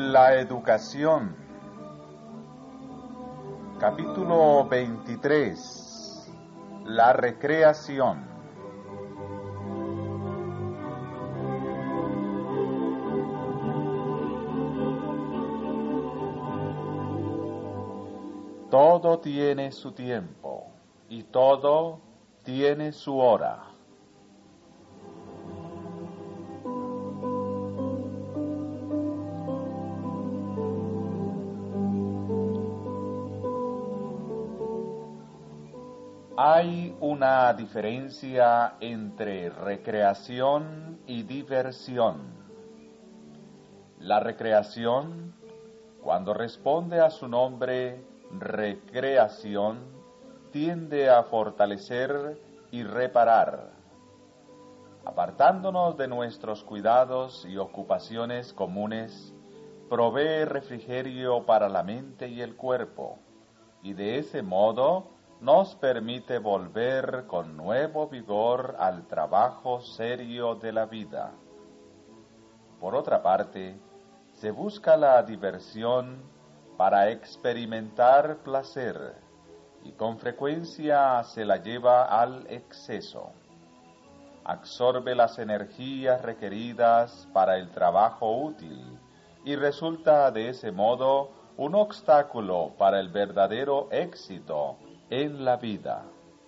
La educación. Capítulo 23. La recreación. Todo tiene su tiempo y todo tiene su hora. Hay una diferencia entre recreación y diversión. La recreación, cuando responde a su nombre recreación, tiende a fortalecer y reparar. Apartándonos de nuestros cuidados y ocupaciones comunes, provee refrigerio para la mente y el cuerpo, y de ese modo nos permite volver con nuevo vigor al trabajo serio de la vida. Por otra parte, se busca la diversión para experimentar placer, y con frecuencia se la lleva al exceso. Absorbe las energías requeridas para el trabajo útil, y resulta de ese modo un obstáculo para el verdadero éxito en la vida.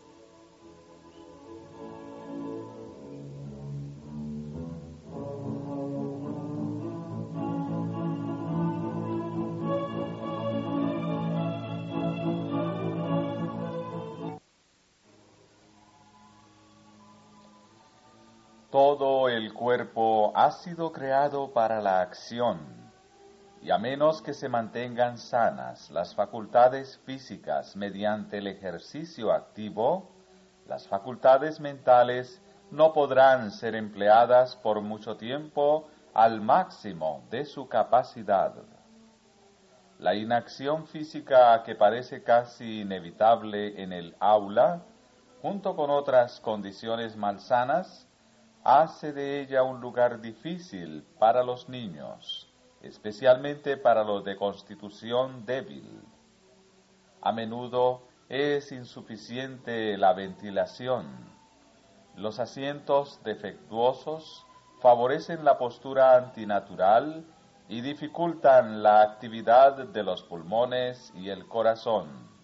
Todo el cuerpo ha sido creado para la acción, y a menos que se mantengan sanas las facultades físicas mediante el ejercicio activo, las facultades mentales no podrán ser empleadas por mucho tiempo al máximo de su capacidad. La inacción física, que parece casi inevitable en el aula, junto con otras condiciones malsanas, hace de ella un lugar difícil para los niños, especialmente para los de constitución débil. A menudo es insuficiente la ventilación. Los asientos defectuosos favorecen la postura antinatural y dificultan la actividad de los pulmones y el corazón.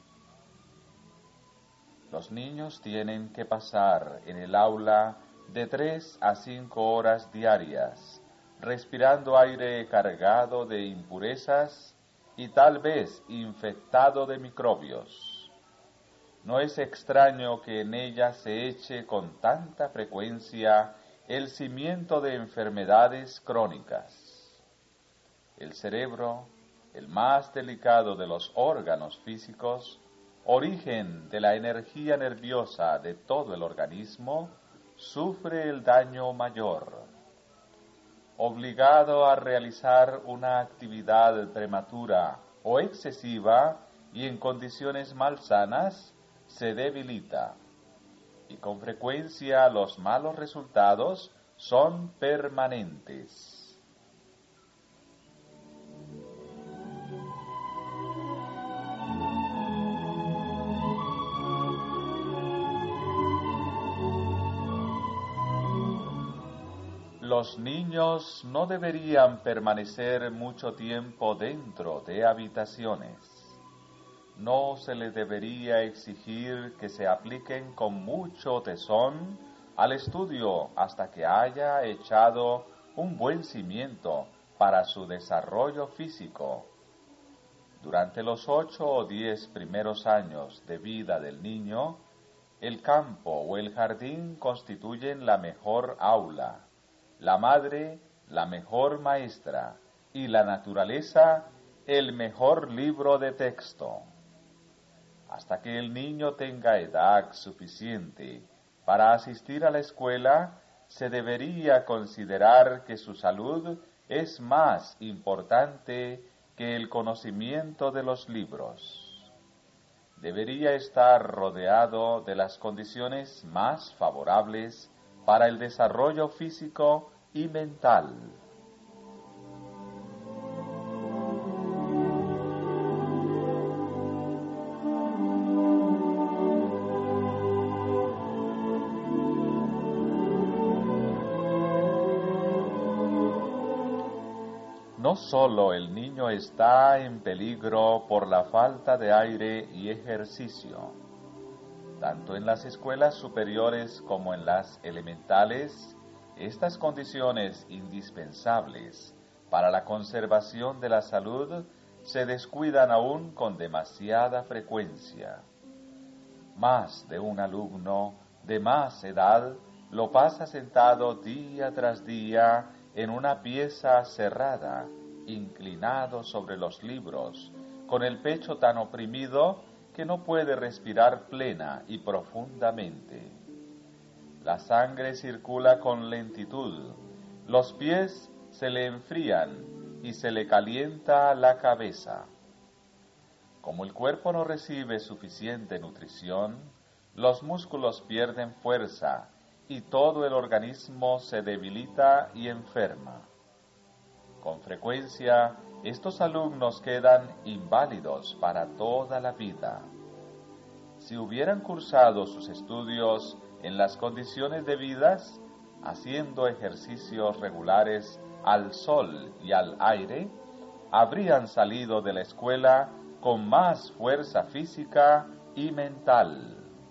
Los niños tienen que pasar en el aula de 3 a 5 horas diarias, respirando aire cargado de impurezas y tal vez infectado de microbios. No es extraño que en ella se eche con tanta frecuencia el cimiento de enfermedades crónicas. El cerebro, el más delicado de los órganos físicos, origen de la energía nerviosa de todo el organismo, sufre el daño mayor. Obligado a realizar una actividad prematura o excesiva y en condiciones malsanas, se debilita, y con frecuencia los malos resultados son permanentes. Los niños no deberían permanecer mucho tiempo dentro de habitaciones. No se les debería exigir que se apliquen con mucho tesón al estudio hasta que haya echado un buen cimiento para su desarrollo físico. Durante los 8 o 10 primeros años de vida del niño, el campo o el jardín constituyen la mejor aula, la madre la mejor maestra y la naturaleza el mejor libro de texto. Hasta que el niño tenga edad suficiente para asistir a la escuela, se debería considerar que su salud es más importante que el conocimiento de los libros. Debería estar rodeado de las condiciones más favorables para el desarrollo físico y mental. no solo el niño está en peligro por la falta de aire y ejercicio, tanto en las escuelas superiores como en las elementales, estas condiciones indispensables para la conservación de la salud se descuidan aún con demasiada frecuencia. Más de un alumno de más edad lo pasa sentado día tras día en una pieza cerrada, inclinado sobre los libros, con el pecho tan oprimido que no puede respirar plena y profundamente. La sangre circula con lentitud, los pies se le enfrían y se le calienta la cabeza. Como el cuerpo no recibe suficiente nutrición, los músculos pierden fuerza y todo el organismo se debilita y enferma. Con frecuencia, estos alumnos quedan inválidos para toda la vida. Si hubieran cursado sus estudios en las condiciones debidas, haciendo ejercicios regulares al sol y al aire, habrían salido de la escuela con más fuerza física y mental.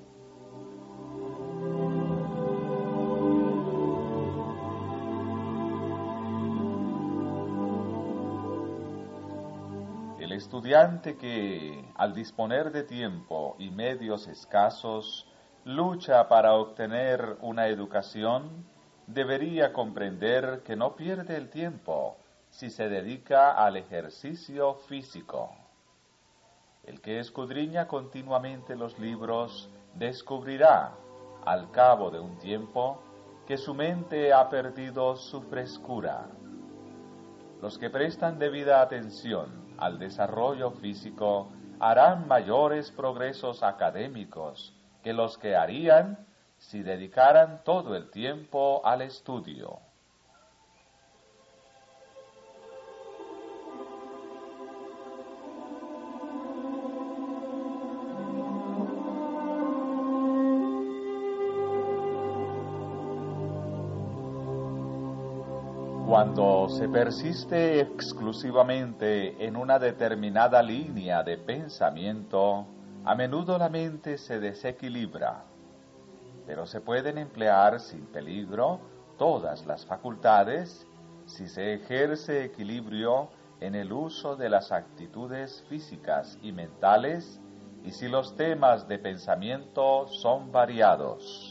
El estudiante que, al disponer de tiempo y medios escasos, lucha para obtener una educación, debería comprender que no pierde el tiempo si se dedica al ejercicio físico. El que escudriña continuamente los libros descubrirá, al cabo de un tiempo, que su mente ha perdido su frescura. Los que prestan debida atención al desarrollo físico harán mayores progresos académicos que los que harían si dedicaran todo el tiempo al estudio. Cuando se persiste exclusivamente en una determinada línea de pensamiento, a menudo la mente se desequilibra, pero se pueden emplear sin peligro todas las facultades si se ejerce equilibrio en el uso de las actitudes físicas y mentales y si los temas de pensamiento son variados.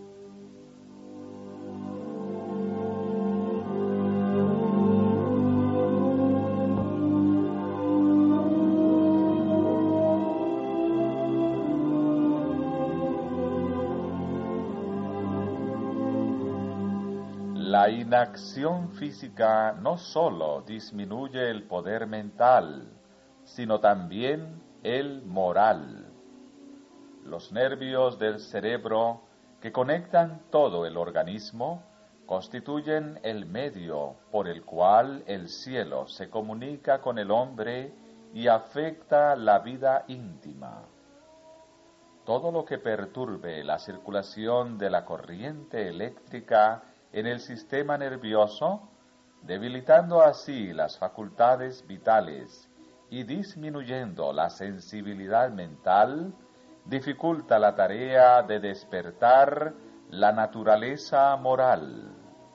La inacción física no solo disminuye el poder mental, sino también el moral. Los nervios del cerebro que conectan todo el organismo constituyen el medio por el cual el cielo se comunica con el hombre y afecta la vida íntima. Todo lo que perturbe la circulación de la corriente eléctrica en el sistema nervioso, debilitando así las facultades vitales y disminuyendo la sensibilidad mental, dificulta la tarea de despertar la naturaleza moral.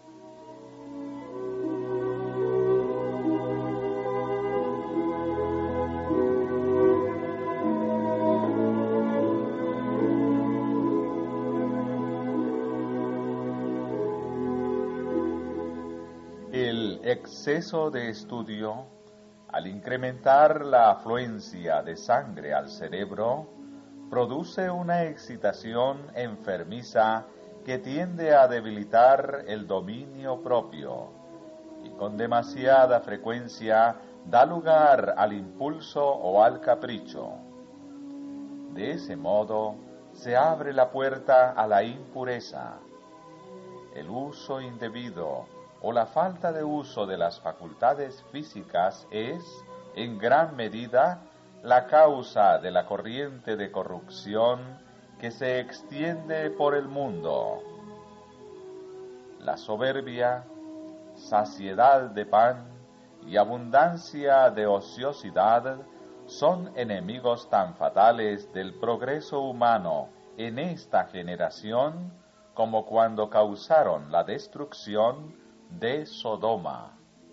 El exceso de estudio, al incrementar la afluencia de sangre al cerebro, produce una excitación enfermiza que tiende a debilitar el dominio propio y con demasiada frecuencia da lugar al impulso o al capricho. De ese modo se abre la puerta a la impureza. El uso indebido o la falta de uso de las facultades físicas es, en gran medida, la causa de la corriente de corrupción que se extiende por el mundo. La soberbia, saciedad de pan y abundancia de ociosidad son enemigos tan fatales del progreso humano en esta generación como cuando causaron la destrucción de Sodoma.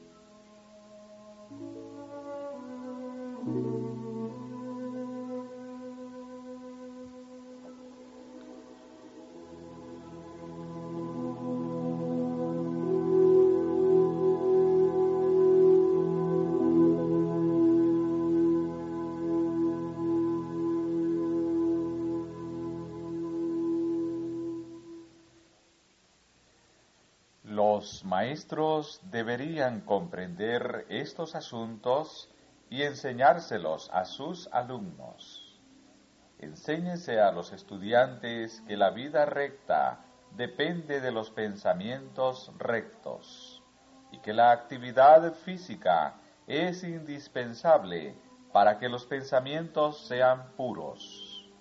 Los maestros deberían comprender estos asuntos y enseñárselos a sus alumnos. Enséñese a los estudiantes que la vida recta depende de los pensamientos rectos y que la actividad física es indispensable para que los pensamientos sean puros.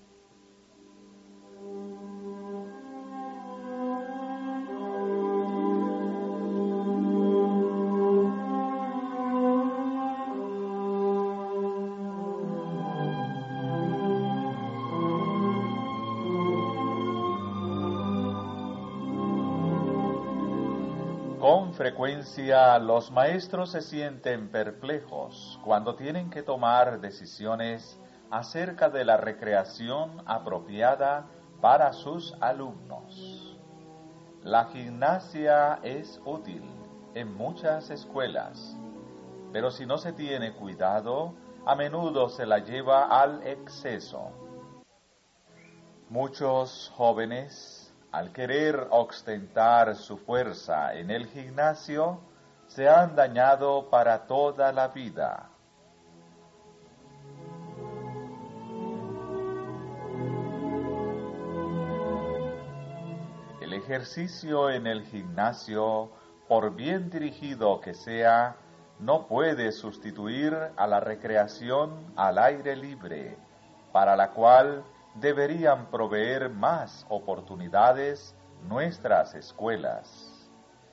Con frecuencia los maestros se sienten perplejos cuando tienen que tomar decisiones acerca de la recreación apropiada para sus alumnos. La gimnasia es útil en muchas escuelas, pero si no se tiene cuidado, a menudo se la lleva al exceso. Muchos jóvenes, al querer ostentar su fuerza en el gimnasio, se han dañado para toda la vida. El ejercicio en el gimnasio, por bien dirigido que sea, no puede sustituir a la recreación al aire libre, para la cual deberían proveer más oportunidades nuestras escuelas.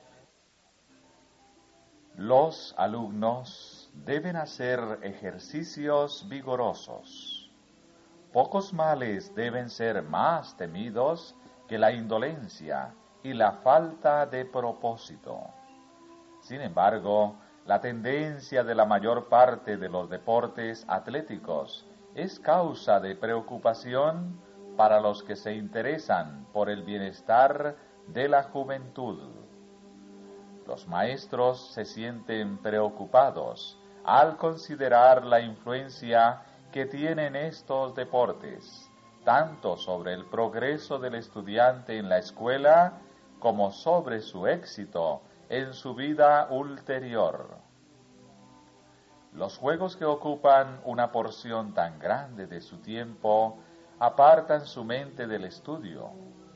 Los alumnos deben hacer ejercicios vigorosos. Pocos males deben ser más temidos que la indolencia y la falta de propósito. Sin embargo, la tendencia de la mayor parte de los deportes atléticos es causa de preocupación para los que se interesan por el bienestar de la juventud. Los maestros se sienten preocupados al considerar la influencia que tienen estos deportes, tanto sobre el progreso del estudiante en la escuela como sobre su éxito en su vida ulterior. Los juegos que ocupan una porción tan grande de su tiempo apartan su mente del estudio.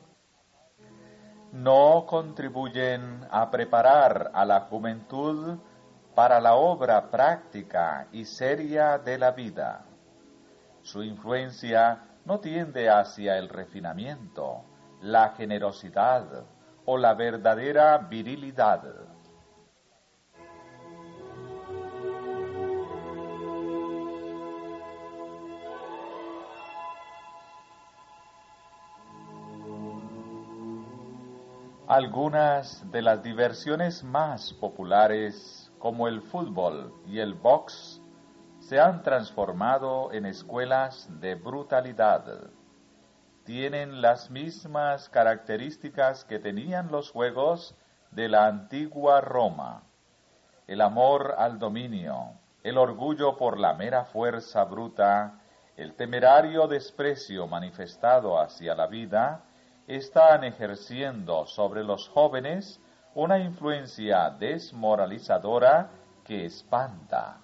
No contribuyen a preparar a la juventud para la obra práctica y seria de la vida. Su influencia no tiende hacia el refinamiento, la generosidad o la verdadera virilidad. Algunas de las diversiones más populares, como el fútbol y el box, se han transformado en escuelas de brutalidad. Tienen las mismas características que tenían los juegos de la antigua Roma: el amor al dominio, el orgullo por la mera fuerza bruta, el temerario desprecio manifestado hacia la vida, están ejerciendo sobre los jóvenes una influencia desmoralizadora que espanta.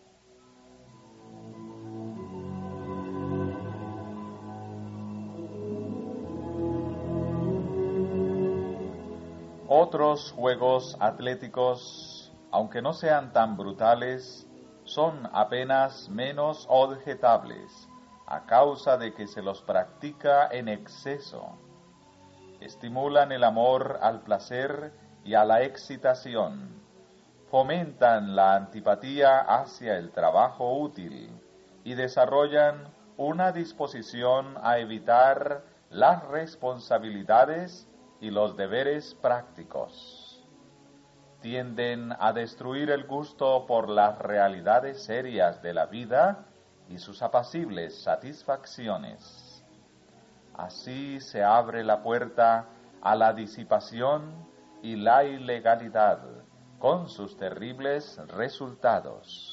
Otros juegos atléticos, aunque no sean tan brutales, son apenas menos objetables, a causa de que se los practica en exceso. Estimulan el amor al placer y a la excitación, fomentan la antipatía hacia el trabajo útil y desarrollan una disposición a evitar las responsabilidades y los deberes prácticos. Tienden a destruir el gusto por las realidades serias de la vida y sus apacibles satisfacciones. Así se abre la puerta a la disipación y la ilegalidad, con sus terribles resultados.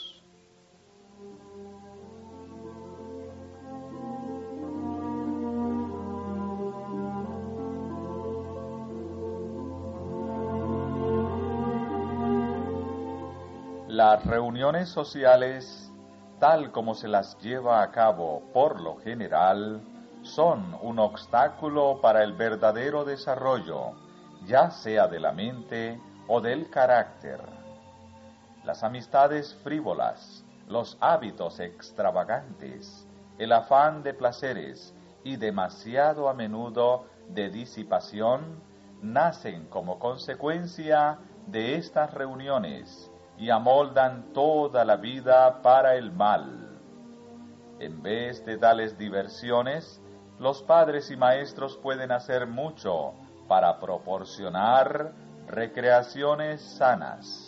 Las reuniones sociales, tal como se las lleva a cabo por lo general, son un obstáculo para el verdadero desarrollo, ya sea de la mente o del carácter. Las amistades frívolas, los hábitos extravagantes, el afán de placeres y demasiado a menudo de disipación nacen como consecuencia de estas reuniones y amoldan toda la vida para el mal. En vez de tales diversiones, los padres y maestros pueden hacer mucho para proporcionar recreaciones sanas.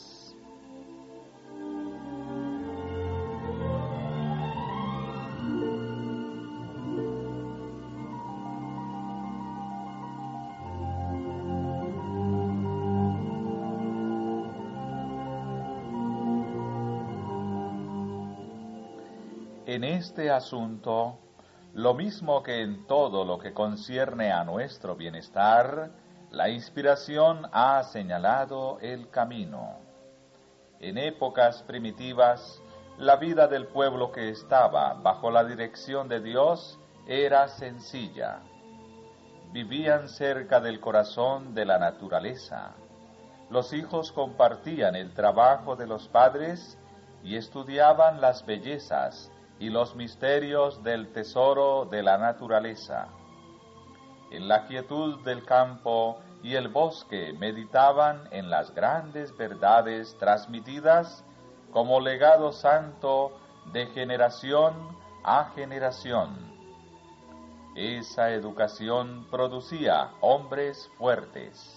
En este asunto, lo mismo que en todo lo que concierne a nuestro bienestar, la inspiración ha señalado el camino. En épocas primitivas, la vida del pueblo que estaba bajo la dirección de Dios era sencilla. Vivían cerca del corazón de la naturaleza. Los hijos compartían el trabajo de los padres y estudiaban las bellezas y los misterios del tesoro de la naturaleza. En la quietud del campo y el bosque meditaban en las grandes verdades transmitidas como legado santo de generación a generación. Esa educación producía hombres fuertes.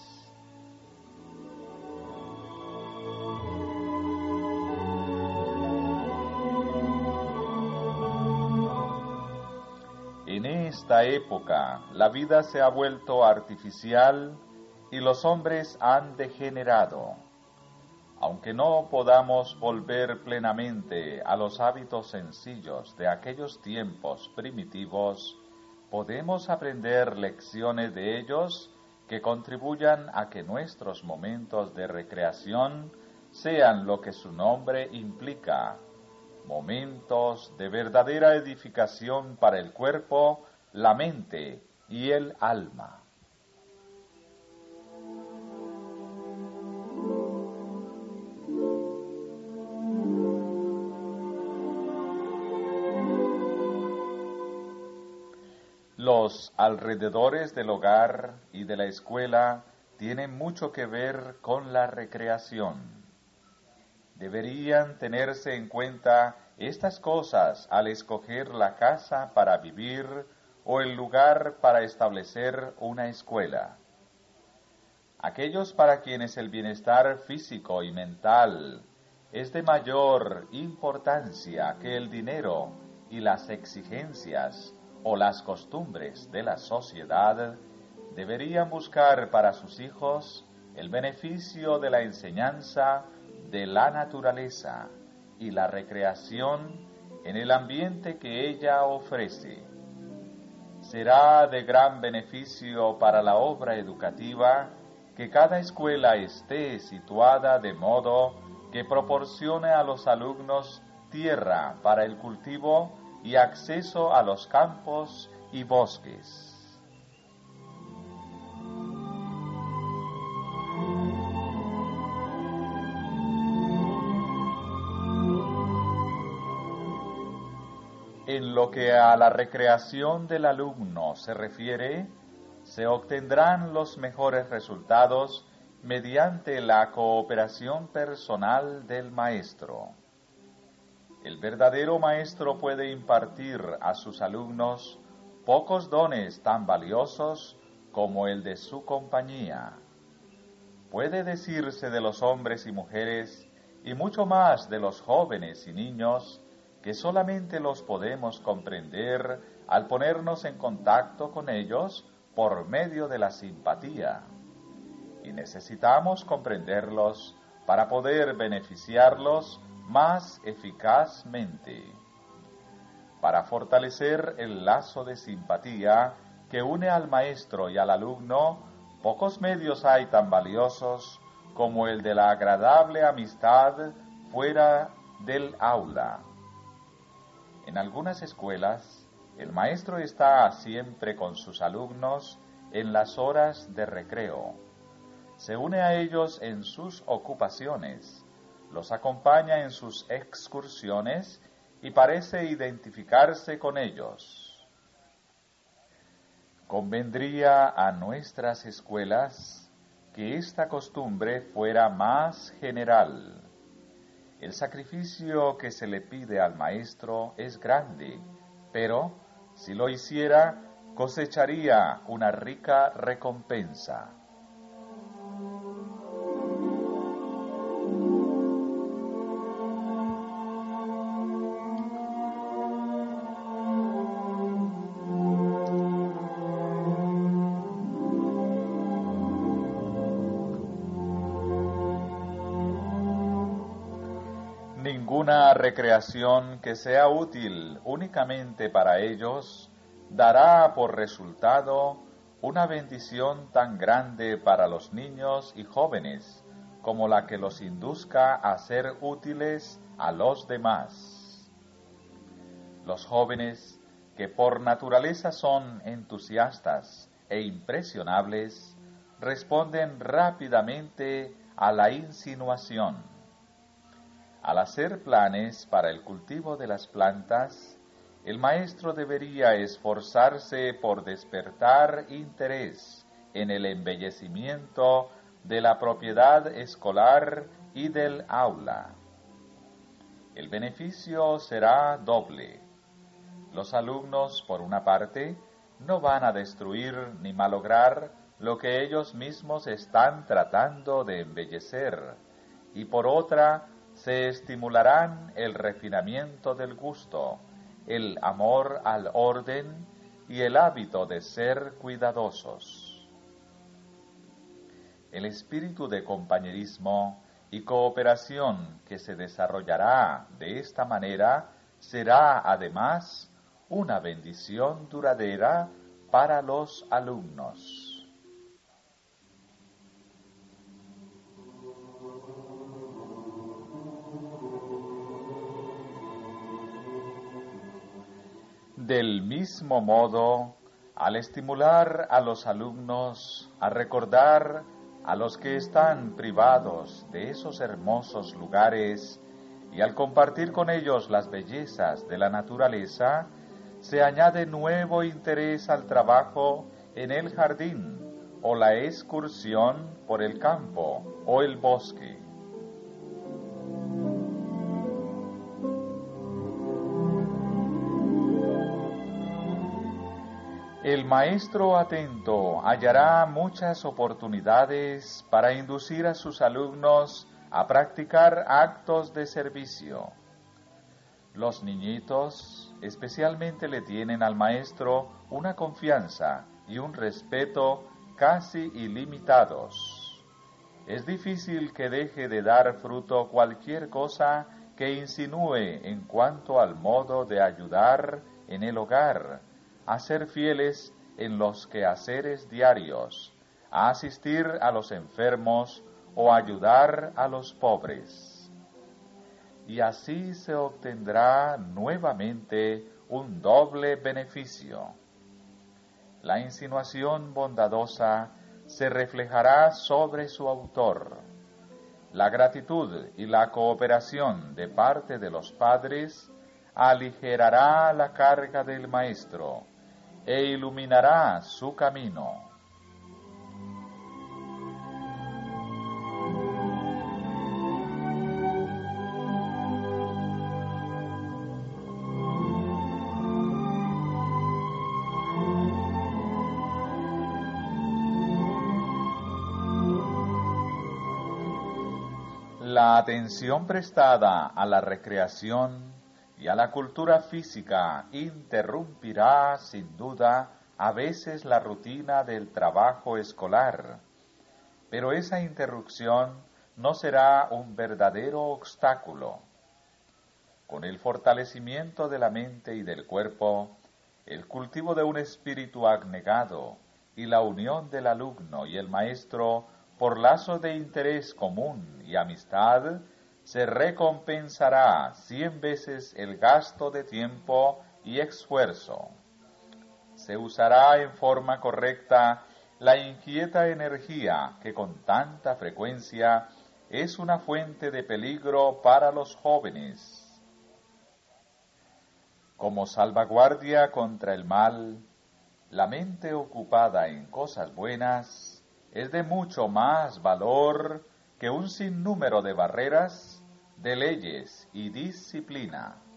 En esta época, la vida se ha vuelto artificial y los hombres han degenerado. Aunque no podamos volver plenamente a los hábitos sencillos de aquellos tiempos primitivos, podemos aprender lecciones de ellos que contribuyan a que nuestros momentos de recreación sean lo que su nombre implica: momentos de verdadera edificación para el cuerpo, la mente y el alma. Los alrededores del hogar y de la escuela tienen mucho que ver con la recreación. Deberían tenerse en cuenta estas cosas al escoger la casa para vivir o el lugar para establecer una escuela. Aquellos para quienes el bienestar físico y mental es de mayor importancia que el dinero y las exigencias o las costumbres de la sociedad, deberían buscar para sus hijos el beneficio de la enseñanza de la naturaleza y la recreación en el ambiente que ella ofrece. Será de gran beneficio para la obra educativa que cada escuela esté situada de modo que proporcione a los alumnos tierra para el cultivo y acceso a los campos y bosques. En lo que a la recreación del alumno se refiere, se obtendrán los mejores resultados mediante la cooperación personal del maestro. El verdadero maestro puede impartir a sus alumnos pocos dones tan valiosos como el de su compañía. Puede decirse de los hombres y mujeres, y mucho más de los jóvenes y niños, que solamente los podemos comprender al ponernos en contacto con ellos por medio de la simpatía. Y necesitamos comprenderlos para poder beneficiarlos más eficazmente. Para fortalecer el lazo de simpatía que une al maestro y al alumno, pocos medios hay tan valiosos como el de la agradable amistad fuera del aula. En algunas escuelas, el maestro está siempre con sus alumnos en las horas de recreo. Se une a ellos en sus ocupaciones, los acompaña en sus excursiones y parece identificarse con ellos. Convendría a nuestras escuelas que esta costumbre fuera más general. El sacrificio que se le pide al maestro es grande, pero si lo hiciera, cosecharía una rica recompensa. Ninguna recreación que sea útil únicamente para ellos dará por resultado una bendición tan grande para los niños y jóvenes como la que los induzca a ser útiles a los demás. Los jóvenes, que por naturaleza son entusiastas e impresionables, responden rápidamente a la insinuación. Al hacer planes para el cultivo de las plantas, el maestro debería esforzarse por despertar interés en el embellecimiento de la propiedad escolar y del aula. El beneficio será doble. Los alumnos, por una parte, no van a destruir ni malograr lo que ellos mismos están tratando de embellecer, y por otra, se estimularán el refinamiento del gusto, el amor al orden y el hábito de ser cuidadosos. El espíritu de compañerismo y cooperación que se desarrollará de esta manera será, además, una bendición duradera para los alumnos. Del mismo modo, al estimular a los alumnos a recordar a los que están privados de esos hermosos lugares y al compartir con ellos las bellezas de la naturaleza, se añade nuevo interés al trabajo en el jardín o la excursión por el campo o el bosque. El maestro atento hallará muchas oportunidades para inducir a sus alumnos a practicar actos de servicio. Los niñitos especialmente le tienen al maestro una confianza y un respeto casi ilimitados. Es difícil que deje de dar fruto cualquier cosa que insinúe en cuanto al modo de ayudar en el hogar, a ser fieles en los quehaceres diarios, a asistir a los enfermos o ayudar a los pobres. Y así se obtendrá nuevamente un doble beneficio. La insinuación bondadosa se reflejará sobre su autor. La gratitud y la cooperación de parte de los padres aligerará la carga del maestro e iluminará su camino. La atención prestada a la recreación y a la cultura física interrumpirá, sin duda, a veces la rutina del trabajo escolar, pero esa interrupción no será un verdadero obstáculo. Con el fortalecimiento de la mente y del cuerpo, el cultivo de un espíritu abnegado y la unión del alumno y el maestro por lazos de interés común y amistad, se recompensará 100 veces el gasto de tiempo y esfuerzo. Se usará en forma correcta la inquieta energía que con tanta frecuencia es una fuente de peligro para los jóvenes. Como salvaguardia contra el mal, la mente ocupada en cosas buenas es de mucho más valor que un sinnúmero de barreras, de leyes y disciplina.